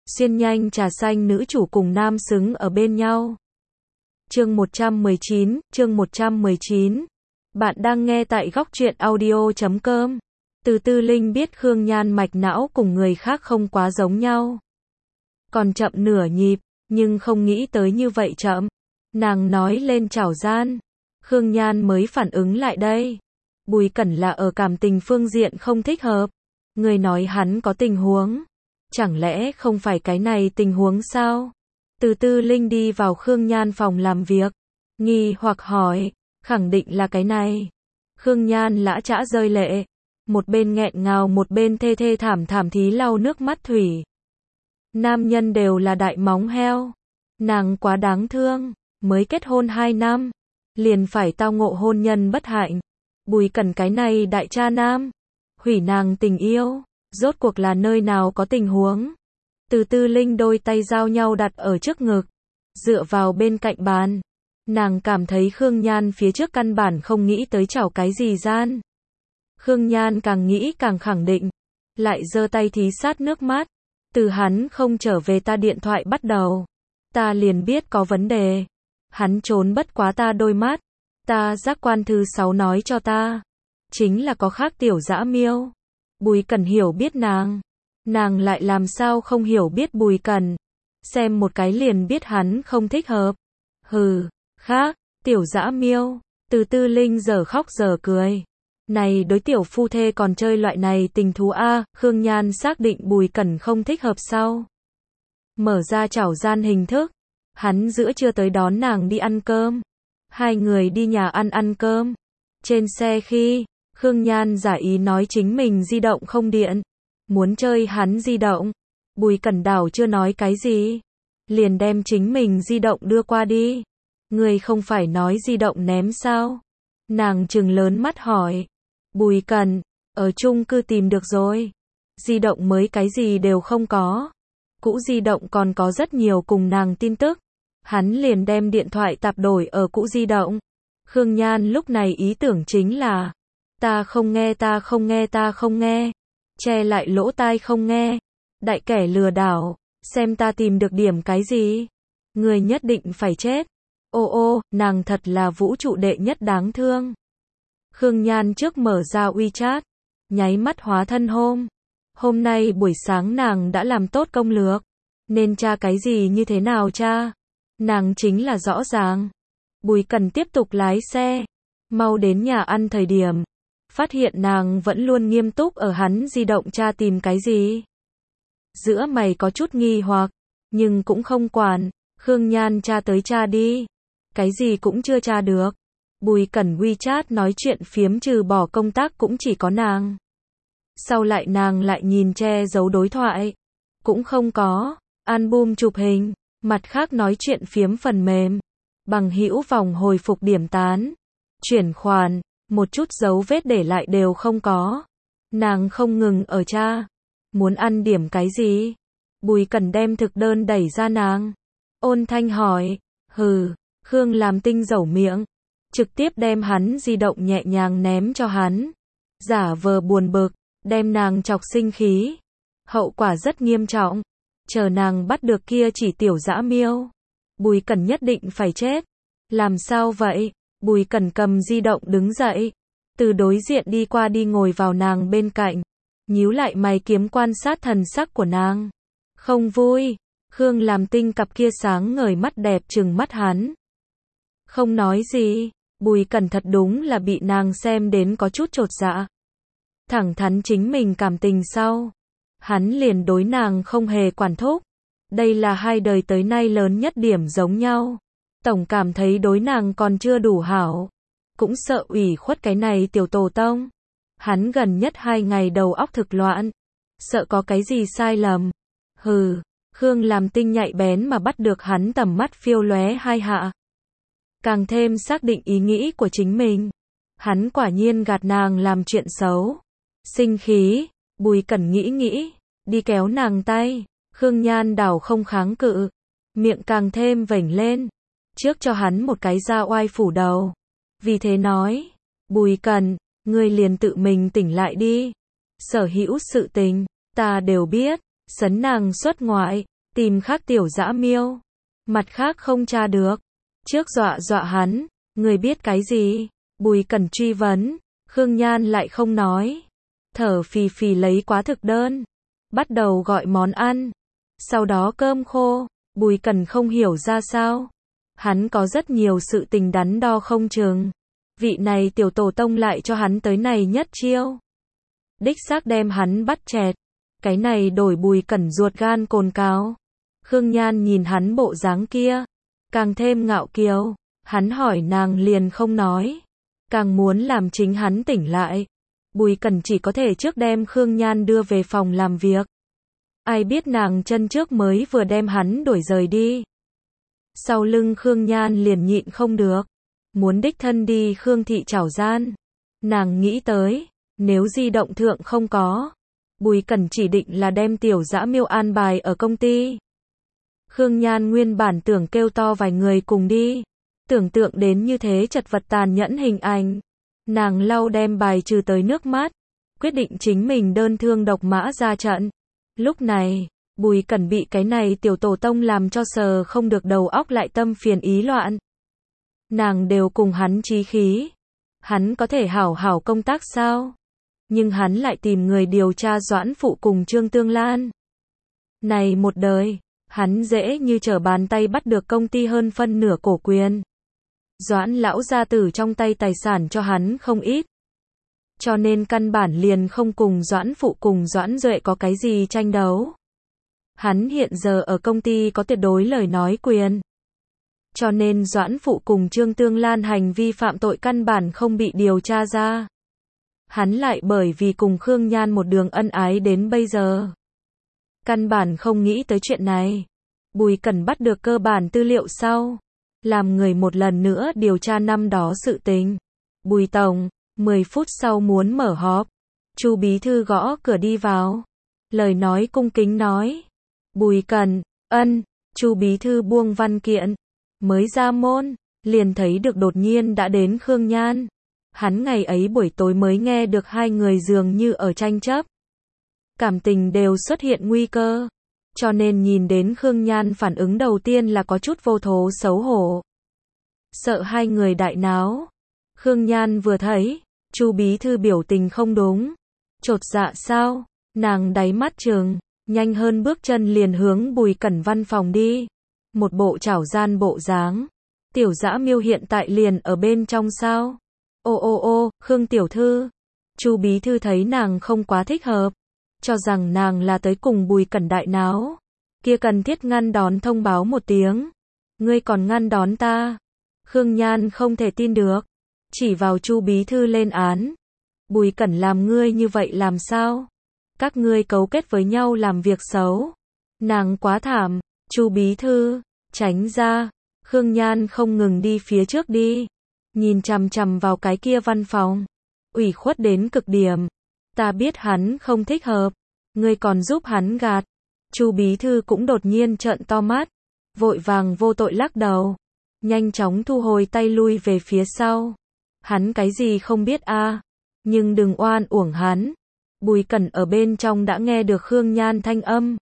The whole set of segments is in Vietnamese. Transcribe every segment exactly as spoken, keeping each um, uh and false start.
Xuyên nhanh trà xanh nữ chủ cùng nam xứng ở bên nhau. Chương một trăm mười chín, chương một trăm mười chín. Bạn đang nghe tại góc truyện audio chấm com. Từ Tư Linh biết Khương Nhan mạch não cùng người khác không quá giống nhau. Còn chậm nửa nhịp, nhưng không nghĩ tới như vậy chậm. Nàng nói lên trảo gian. Khương Nhan mới phản ứng lại đây. Bùi Cẩn là ở cảm tình phương diện không thích hợp. Người nói hắn có tình huống. Chẳng lẽ không phải cái này tình huống sao? Từ Tư Linh đi vào Khương Nhan phòng làm việc. Nghi hoặc hỏi. Khẳng định là cái này. Khương Nhan lã chã rơi lệ. Một bên nghẹn ngào một bên thê thê thảm thảm thí lau nước mắt thủy. Nam nhân đều là đại móng heo. Nàng quá đáng thương. Mới kết hôn hai năm. Liền phải tao ngộ hôn nhân bất hạnh. Bùi Cẩn cái này đại cha nam. Hủy nàng tình yêu. Rốt cuộc là nơi nào có tình huống. Từ Tư Linh đôi tay giao nhau đặt ở trước ngực. Dựa vào bên cạnh bàn. Nàng cảm thấy Khương Nhan phía trước căn bản không nghĩ tới chảo cái gì gian. Khương Nhan càng nghĩ càng khẳng định. Lại giơ tay thí sát nước mắt. Từ hắn không trở về ta điện thoại bắt đầu. Ta liền biết có vấn đề. Hắn trốn bất quá ta đôi mắt. Ta giác quan thứ sáu nói cho ta. Chính là có khác tiểu dã miêu. Bùi Cẩn hiểu biết nàng. Nàng lại làm sao không hiểu biết Bùi Cẩn. Xem một cái liền biết hắn không thích hợp. Hừ, khác, tiểu dã miêu. Từ Tư Linh giờ khóc giờ cười. Này đối tiểu phu thê còn chơi loại này tình thú a. Khương Nhan xác định Bùi Cẩn không thích hợp sau. Mở ra chảo gian hình thức. Hắn giữa trưa tới đón nàng đi ăn cơm. Hai người đi nhà ăn ăn cơm. Trên xe khi Khương Nhan giả ý nói chính mình di động không điện. Muốn chơi hắn di động. Bùi Cẩn đảo chưa nói cái gì. Liền đem chính mình di động đưa qua đi. Người không phải nói di động ném sao? Nàng trừng lớn mắt hỏi. Bùi Cẩn, ở chung cư tìm được rồi. Di động mới cái gì đều không có. Cũ di động còn có rất nhiều cùng nàng tin tức. Hắn liền đem điện thoại tạp đổi ở cũ di động. Khương Nhan lúc này ý tưởng chính là. Ta không nghe ta không nghe ta không nghe. Che lại lỗ tai không nghe. Đại kẻ lừa đảo. Xem ta tìm được điểm cái gì. Người nhất định phải chết. Ô ô, nàng thật là vũ trụ đệ nhất đáng thương. Khương Nhan trước mở ra WeChat. Nháy mắt hóa thân hôm. Hôm nay buổi sáng nàng đã làm tốt công lược. Nên tra cái gì như thế nào cha? Nàng chính là rõ ràng. Bùi Cẩn tiếp tục lái xe. Mau đến nhà ăn thời điểm. Phát hiện nàng vẫn luôn nghiêm túc ở hắn di động tra tìm cái gì. Giữa mày có chút nghi hoặc. Nhưng cũng không quản. Khương Nhan tra tới tra đi. Cái gì cũng chưa tra được. Bùi Cẩn WeChat nói chuyện phiếm trừ bỏ công tác cũng chỉ có nàng. Sau lại nàng lại nhìn che giấu đối thoại. Cũng không có. Album chụp hình. Mặt khác nói chuyện phiếm phần mềm. Bằng hữu vòng hồi phục điểm tán. Chuyển khoản. Một chút dấu vết để lại đều không có. Nàng không ngừng ở tra. Muốn ăn điểm cái gì? Bùi Cẩn đem thực đơn đẩy ra nàng. Ôn thanh hỏi. Hừ. Khương làm tinh dẩu miệng. Trực tiếp đem hắn di động nhẹ nhàng ném cho hắn. Giả vờ buồn bực. Đem nàng chọc sinh khí. Hậu quả rất nghiêm trọng. Chờ nàng bắt được kia chỉ tiểu dã miêu. Bùi Cẩn nhất định phải chết. Làm sao vậy? Bùi Cẩn cầm di động đứng dậy. Từ đối diện đi qua đi ngồi vào nàng bên cạnh. Nhíu lại mày kiếm quan sát thần sắc của nàng. Không vui. Khương làm tinh cặp kia sáng ngời mắt đẹp trừng mắt hắn. Không nói gì. Bùi Cẩn thật đúng là bị nàng xem đến có chút chột dạ. Thẳng thắn chính mình cảm tình sau. Hắn liền đối nàng không hề quản thúc. Đây là hai đời tới nay lớn nhất điểm giống nhau. Tổng cảm thấy đối nàng còn chưa đủ hảo. Cũng sợ ủy khuất cái này tiểu tổ tông. Hắn gần nhất hai ngày đầu óc thực loạn. Sợ có cái gì sai lầm. Hừ, Khương làm tinh nhạy bén mà bắt được hắn tầm mắt phiêu lóe hai hạ. Càng thêm xác định ý nghĩ của chính mình. Hắn quả nhiên gạt nàng làm chuyện xấu. Sinh khí, Bùi Cẩn nghĩ nghĩ, đi kéo nàng tay. Khương Nhan đảo không kháng cự. Miệng càng thêm vểnh lên. Trước cho hắn một cái da oai phủ đầu. Vì thế nói. Bùi Cẩn, ngươi liền tự mình tỉnh lại đi. Sở hữu sự tình, ta đều biết. Sấn nàng xuất ngoại. tìm khác Tiểu Dã Miêu. Mặt khác không tra được. Trước dọa dọa hắn, người biết cái gì? Bùi Cẩn truy vấn, Khương Nhan lại không nói. Thở phì phì lấy quá thực đơn, bắt đầu gọi món ăn. Sau đó cơm khô, Bùi Cẩn không hiểu ra sao. Hắn có rất nhiều sự tình đắn đo không chừng. Vị này tiểu tổ tông lại cho hắn tới này nhất chiêu. Đích xác đem hắn bắt chẹt. Cái này đổi Bùi Cẩn ruột gan cồn cào. Khương Nhan nhìn hắn bộ dáng kia, càng thêm ngạo kiều. Hắn hỏi nàng liền không nói, càng muốn làm chính hắn tỉnh lại. Bùi Cẩn chỉ có thể trước đem Khương Nhan đưa về phòng làm việc. Ai biết nàng chân trước mới vừa đem hắn đuổi rời đi. Sau lưng Khương Nhan liền nhịn không được, muốn đích thân đi Khương thị trảo gian. Nàng nghĩ tới, nếu di động thượng không có, Bùi Cẩn chỉ định là đem Tiểu Dã Miêu an bài ở công ty. Khương Nhan nguyên bản tưởng kêu to vài người cùng đi, tưởng tượng đến như thế chật vật tàn nhẫn hình ảnh. Nàng lau đem bài trừ tới nước mắt, quyết định chính mình đơn thương độc mã ra trận. Lúc này, Bùi Cẩn bị cái này tiểu tổ tông làm cho sờ không được đầu óc lại tâm phiền ý loạn. Nàng đều cùng hắn chí khí. Hắn có thể hảo hảo công tác sao? Nhưng hắn lại tìm người điều tra Doãn Phụ cùng Trương Tương Lan. Này một đời, hắn dễ như trở bàn tay bắt được công ty hơn phân nửa cổ quyền. Doãn lão gia tử trong tay tài sản cho hắn không ít. Cho nên căn bản liền không cùng Doãn Phụ cùng Doãn Duệ có cái gì tranh đấu. Hắn hiện giờ ở công ty có tuyệt đối lời nói quyền. Cho nên Doãn Phụ cùng Trương Tương Lan hành vi phạm tội căn bản không bị điều tra ra. Hắn lại bởi vì cùng Khương Nhan một đường ân ái đến bây giờ. Căn bản không nghĩ tới chuyện này. Bùi Cẩn bắt được cơ bản tư liệu sau, làm người một lần nữa điều tra năm đó sự tình. Bùi tổng, mười phút sau muốn mở họp. Chu bí thư gõ cửa đi vào. Lời nói cung kính nói. Bùi Cẩn, ân, Chu bí thư buông văn kiện. Mới ra môn, liền thấy được đột nhiên đã đến Khương Nhan. Hắn ngày ấy buổi tối mới nghe được hai người dường như ở tranh chấp. Cảm tình đều xuất hiện nguy cơ. Cho nên nhìn đến Khương Nhan phản ứng đầu tiên là có chút vô thố xấu hổ. Sợ hai người đại náo. Khương Nhan vừa thấy, Chu bí thư biểu tình không đúng. Chột dạ sao? Nàng đáy mắt trừng, nhanh hơn bước chân liền hướng Bùi Cẩn văn phòng đi. Một bộ chảo gian bộ dáng. Tiểu Dã Miêu hiện tại liền ở bên trong sao? Ô ô ô, Khương tiểu thư. Chu bí thư thấy nàng không quá thích hợp, cho rằng nàng là tới cùng Bùi Cẩn đại náo. Kia cần thiết ngăn đón thông báo một tiếng. Ngươi còn ngăn đón ta? Khương Nhan không thể tin được, chỉ vào Chu bí thư lên án. Bùi Cẩn làm ngươi như vậy làm sao? Các ngươi cấu kết với nhau làm việc xấu. Nàng quá thảm. Chu bí thư, tránh ra. Khương Nhan không ngừng đi phía trước đi, nhìn chằm chằm vào cái kia văn phòng, ủy khuất đến cực điểm. Ta biết hắn không thích hợp, ngươi còn giúp hắn gạt. Chu bí thư cũng đột nhiên trợn to mắt, vội vàng vô tội lắc đầu, nhanh chóng thu hồi tay lui về phía sau. Hắn cái gì không biết a, à? Nhưng đừng oan uổng hắn. Bùi Cẩn ở bên trong đã nghe được Khương Nhan thanh âm,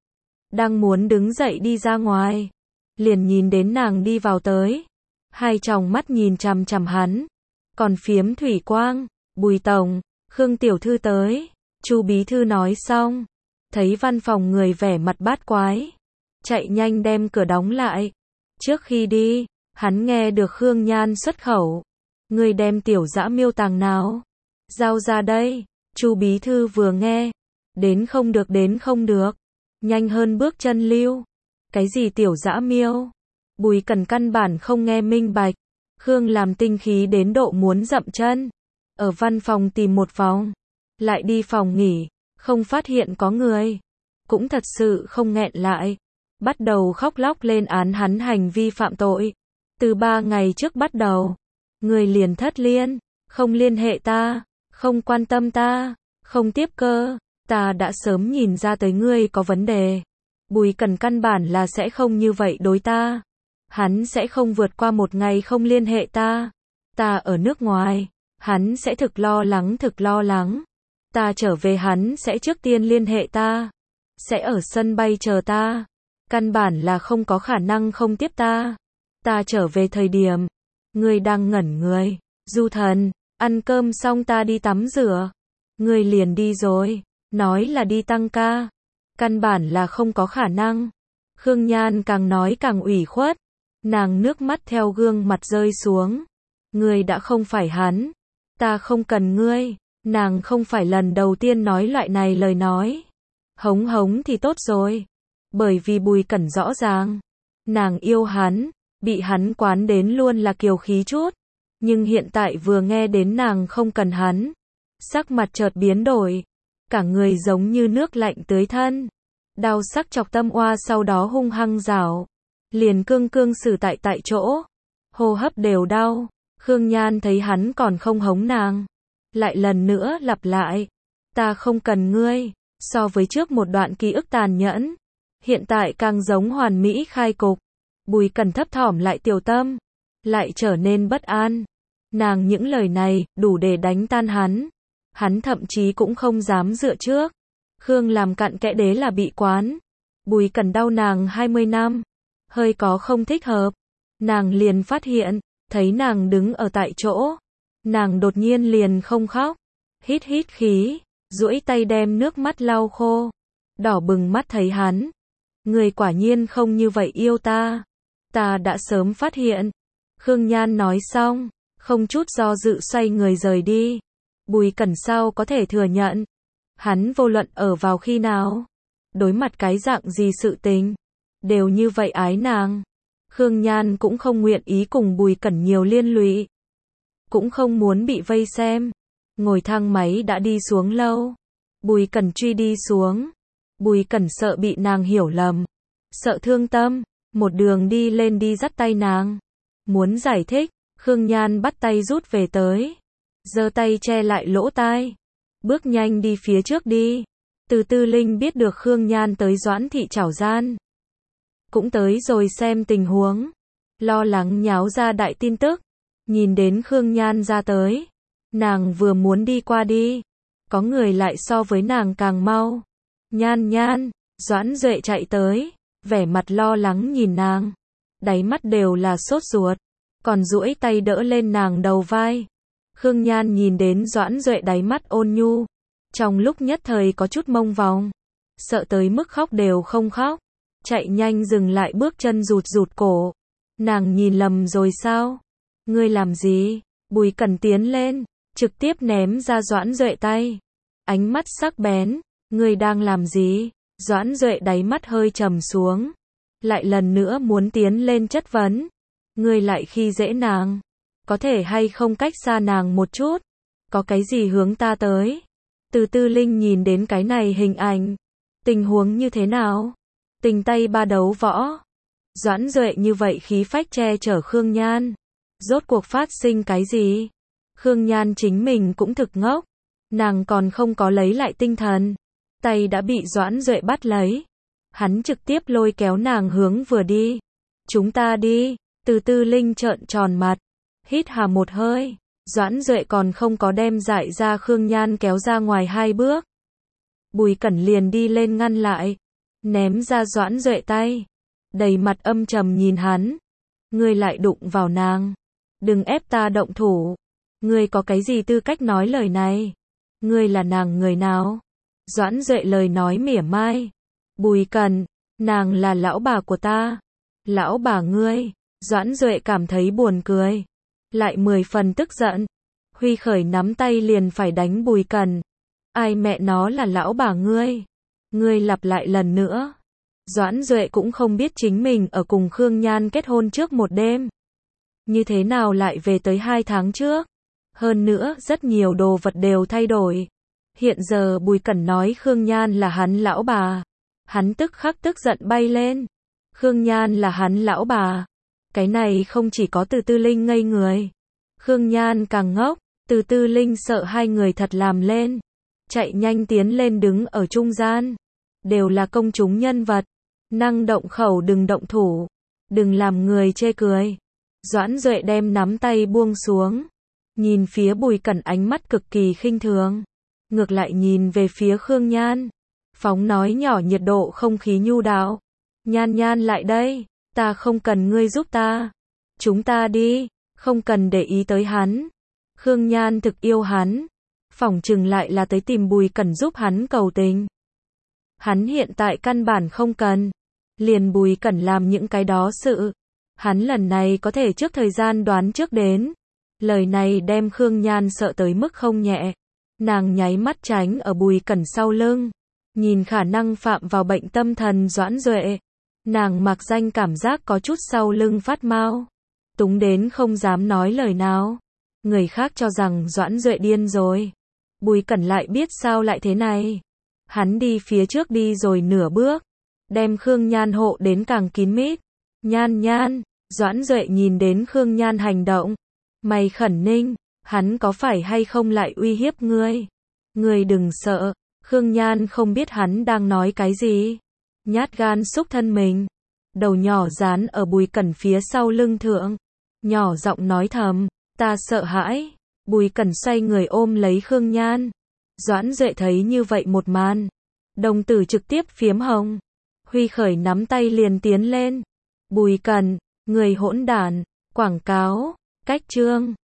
đang muốn đứng dậy đi ra ngoài, liền nhìn đến nàng đi vào tới, hai tròng mắt nhìn chằm chằm hắn, còn phiếm thủy quang. Bùi tổng, Khương tiểu thư tới. Chu bí thư nói xong, thấy văn phòng người vẻ mặt bát quái, chạy nhanh đem cửa đóng lại. Trước khi đi, hắn nghe được Khương Nhan xuất khẩu, ngươi đem Tiểu Dã Miêu tàng nào? Giao ra đây. Chu bí thư vừa nghe, đến không được đến không được, nhanh hơn bước chân lưu. Cái gì Tiểu Dã Miêu? Bùi Cẩn căn bản không nghe minh bạch. Khương làm tinh khí đến độ muốn dậm chân. Ở văn phòng tìm một vòng, lại đi phòng nghỉ, không phát hiện có người. Cũng thật sự không nghẹn lại, bắt đầu khóc lóc lên án hắn hành vi phạm tội. Từ ba ngày trước bắt đầu, người liền thất liên, không liên hệ ta, không quan tâm ta, không tiếp cơ. Ta đã sớm nhìn ra tới ngươi có vấn đề. Bùi Cẩn căn bản là sẽ không như vậy đối ta. Hắn sẽ không vượt qua một ngày không liên hệ ta. Ta ở nước ngoài, hắn sẽ thực lo lắng thực lo lắng. Ta trở về hắn sẽ trước tiên liên hệ ta, sẽ ở sân bay chờ ta. Căn bản là không có khả năng không tiếp ta. Ta trở về thời điểm, ngươi đang ngẩn người. Du thần, ăn cơm xong ta đi tắm rửa. Ngươi liền đi rồi, nói là đi tăng ca. Căn bản là không có khả năng. Khương Nhan càng nói càng ủy khuất. Nàng nước mắt theo gương mặt rơi xuống. Ngươi đã không phải hắn. Ta không cần ngươi. Nàng không phải lần đầu tiên nói loại này lời nói. Hống hống thì tốt rồi. Bởi vì Bùi Cẩn rõ ràng. Nàng yêu hắn. Bị hắn quán đến luôn là kiều khí chút. Nhưng hiện tại vừa nghe đến nàng không cần hắn. Sắc mặt chợt biến đổi. Cả người giống như nước lạnh tưới thân. Đau sắc chọc tâm oa sau đó hung hăng rảo. Liền cương cương xử tại tại chỗ. Hô hấp đều đau. Khương Nhan thấy hắn còn không hống nàng. Lại lần nữa lặp lại. Ta không cần ngươi. So với trước một đoạn ký ức tàn nhẫn. Hiện tại càng giống hoàn mỹ khai cục. Bùi Cẩn thấp thỏm lại tiểu tâm. Lại trở nên bất an. Nàng những lời này đủ để đánh tan hắn. Hắn thậm chí cũng không dám dựa trước. Khương làm cặn kẽ đế là bị quán. Bùi Cẩn đau nàng hai mươi năm. Hơi có không thích hợp. Nàng liền phát hiện. Thấy nàng đứng ở tại chỗ. Nàng đột nhiên liền không khóc. Hít hít khí. Duỗi tay đem nước mắt lau khô. Đỏ bừng mắt thấy hắn. Người quả nhiên không như vậy yêu ta. Ta đã sớm phát hiện. Khương Nhan nói xong. Không chút do dự xoay người rời đi. Bùi Cẩn sao có thể thừa nhận. Hắn vô luận ở vào khi nào. Đối mặt cái dạng gì sự tình. Đều như vậy ái nàng. Khương Nhan cũng không nguyện ý cùng Bùi Cẩn nhiều liên lụy. Cũng không muốn bị vây xem. Ngồi thang máy đã đi xuống lâu. Bùi Cẩn truy đi xuống. Bùi Cẩn sợ bị nàng hiểu lầm. Sợ thương tâm. Một đường đi lên đi dắt tay nàng. Muốn giải thích. Khương Nhan bắt tay rút về tới. Giơ tay che lại lỗ tai. Bước nhanh đi phía trước đi. Từ Tư Linh biết được Khương Nhan tới Doãn thị trảo gian. Cũng tới rồi xem tình huống. Lo lắng nháo ra đại tin tức. Nhìn đến Khương Nhan ra tới. Nàng vừa muốn đi qua đi. Có người lại so với nàng càng mau. Nhan Nhan. Doãn Duệ chạy tới. Vẻ mặt lo lắng nhìn nàng. Đáy mắt đều là sốt ruột. Còn duỗi tay đỡ lên nàng đầu vai. Khương Nhan nhìn đến Doãn Duệ đáy mắt ôn nhu. Trong lúc nhất thời có chút mông vòng. Sợ tới mức khóc đều không khóc. Chạy nhanh dừng lại bước chân rụt rụt cổ. Nàng nhìn lầm rồi sao? Ngươi làm gì? Bùi Cẩn tiến lên. Trực tiếp ném ra Doãn Duệ tay. Ánh mắt sắc bén. Ngươi đang làm gì? Doãn Duệ đáy mắt hơi trầm xuống. Lại lần nữa muốn tiến lên chất vấn. Ngươi lại khi dễ nàng. Có thể hay không cách xa nàng một chút? Có cái gì hướng ta tới? Từ Tư Linh nhìn đến cái này hình ảnh. Tình huống như thế nào? Tình tay ba đấu võ. Doãn Duệ như vậy khí phách che chở Khương Nhan. Rốt cuộc phát sinh cái gì? Khương Nhan chính mình cũng thực ngốc. Nàng còn không có lấy lại tinh thần. Tay đã bị Doãn Duệ bắt lấy. Hắn trực tiếp lôi kéo nàng hướng vừa đi. Chúng ta đi. Từ Tư Linh trợn tròn mặt. Hít hà một hơi. Doãn Duệ còn không có đem dại ra Khương Nhan kéo ra ngoài hai bước. Bùi Cẩn liền đi lên ngăn lại. Ném ra Doãn Duệ tay. Đầy mặt âm trầm nhìn hắn. Ngươi lại đụng vào nàng. Đừng ép ta động thủ. Ngươi có cái gì tư cách nói lời này? Ngươi là nàng người nào? Doãn Duệ lời nói mỉa mai. Bùi Cẩn, nàng là lão bà của ta. Lão bà ngươi. Doãn Duệ cảm thấy buồn cười. Lại mười phần tức giận. Huy khởi nắm tay liền phải đánh Bùi Cẩn. Ai mẹ nó là lão bà ngươi? Ngươi lặp lại lần nữa. Doãn Duệ cũng không biết chính mình ở cùng Khương Nhan kết hôn trước một đêm. Như thế nào lại về tới hai tháng trước? Hơn nữa, rất nhiều đồ vật đều thay đổi. Hiện giờ Bùi Cẩn nói Khương Nhan là hắn lão bà. Hắn tức khắc tức giận bay lên. Khương Nhan là hắn lão bà. Cái này không chỉ có Từ Tư Linh ngây người. Khương Nhan càng ngốc. Từ Tư Linh sợ hai người thật làm lên. Chạy nhanh tiến lên đứng ở trung gian. Đều là công chúng nhân vật. Năng động khẩu đừng động thủ. Đừng làm người chê cười. Doãn Duệ đem nắm tay buông xuống. Nhìn phía Bùi Cẩn ánh mắt cực kỳ khinh thường. Ngược lại nhìn về phía Khương Nhan. Phóng nói nhỏ nhiệt độ không khí nhu đạo. Nhan Nhan lại đây, ta không cần ngươi giúp ta. Chúng ta đi, không cần để ý tới hắn. Khương Nhan thực yêu hắn, phỏng chừng lại là tới tìm Bùi Cẩn giúp hắn cầu tình. Hắn hiện tại căn bản không cần, liền Bùi Cẩn làm những cái đó sự. Hắn lần này có thể trước thời gian đoán trước đến. Lời này đem Khương Nhan sợ tới mức không nhẹ. Nàng nháy mắt tránh ở Bùi Cẩn sau lưng, nhìn khả năng phạm vào bệnh tâm thần Doãn Duệ. Nàng mặc danh cảm giác có chút sau lưng phát mau, túng đến không dám nói lời nào. Người khác cho rằng Doãn Duệ điên rồi. Bùi Cẩn lại biết sao lại thế này. Hắn đi phía trước đi rồi nửa bước, đem Khương Nhan hộ đến càng kín mít. Nhan Nhan, Doãn Duệ nhìn đến Khương Nhan hành động, mày khẩn ninh, hắn có phải hay không lại uy hiếp ngươi? Ngươi đừng sợ. Khương Nhan không biết hắn đang nói cái gì, nhát gan xúc thân mình, đầu nhỏ dán ở Bùi Cẩn phía sau lưng thượng, nhỏ giọng nói thầm, ta sợ hãi. Bùi Cẩn xoay người ôm lấy Khương Nhan. Doãn Duệ thấy như vậy một màn, đồng tử trực tiếp phiếm hồng. Huy khởi nắm tay liền tiến lên. Bùi Cẩn, người hỗn đản, quảng cáo, cách chương.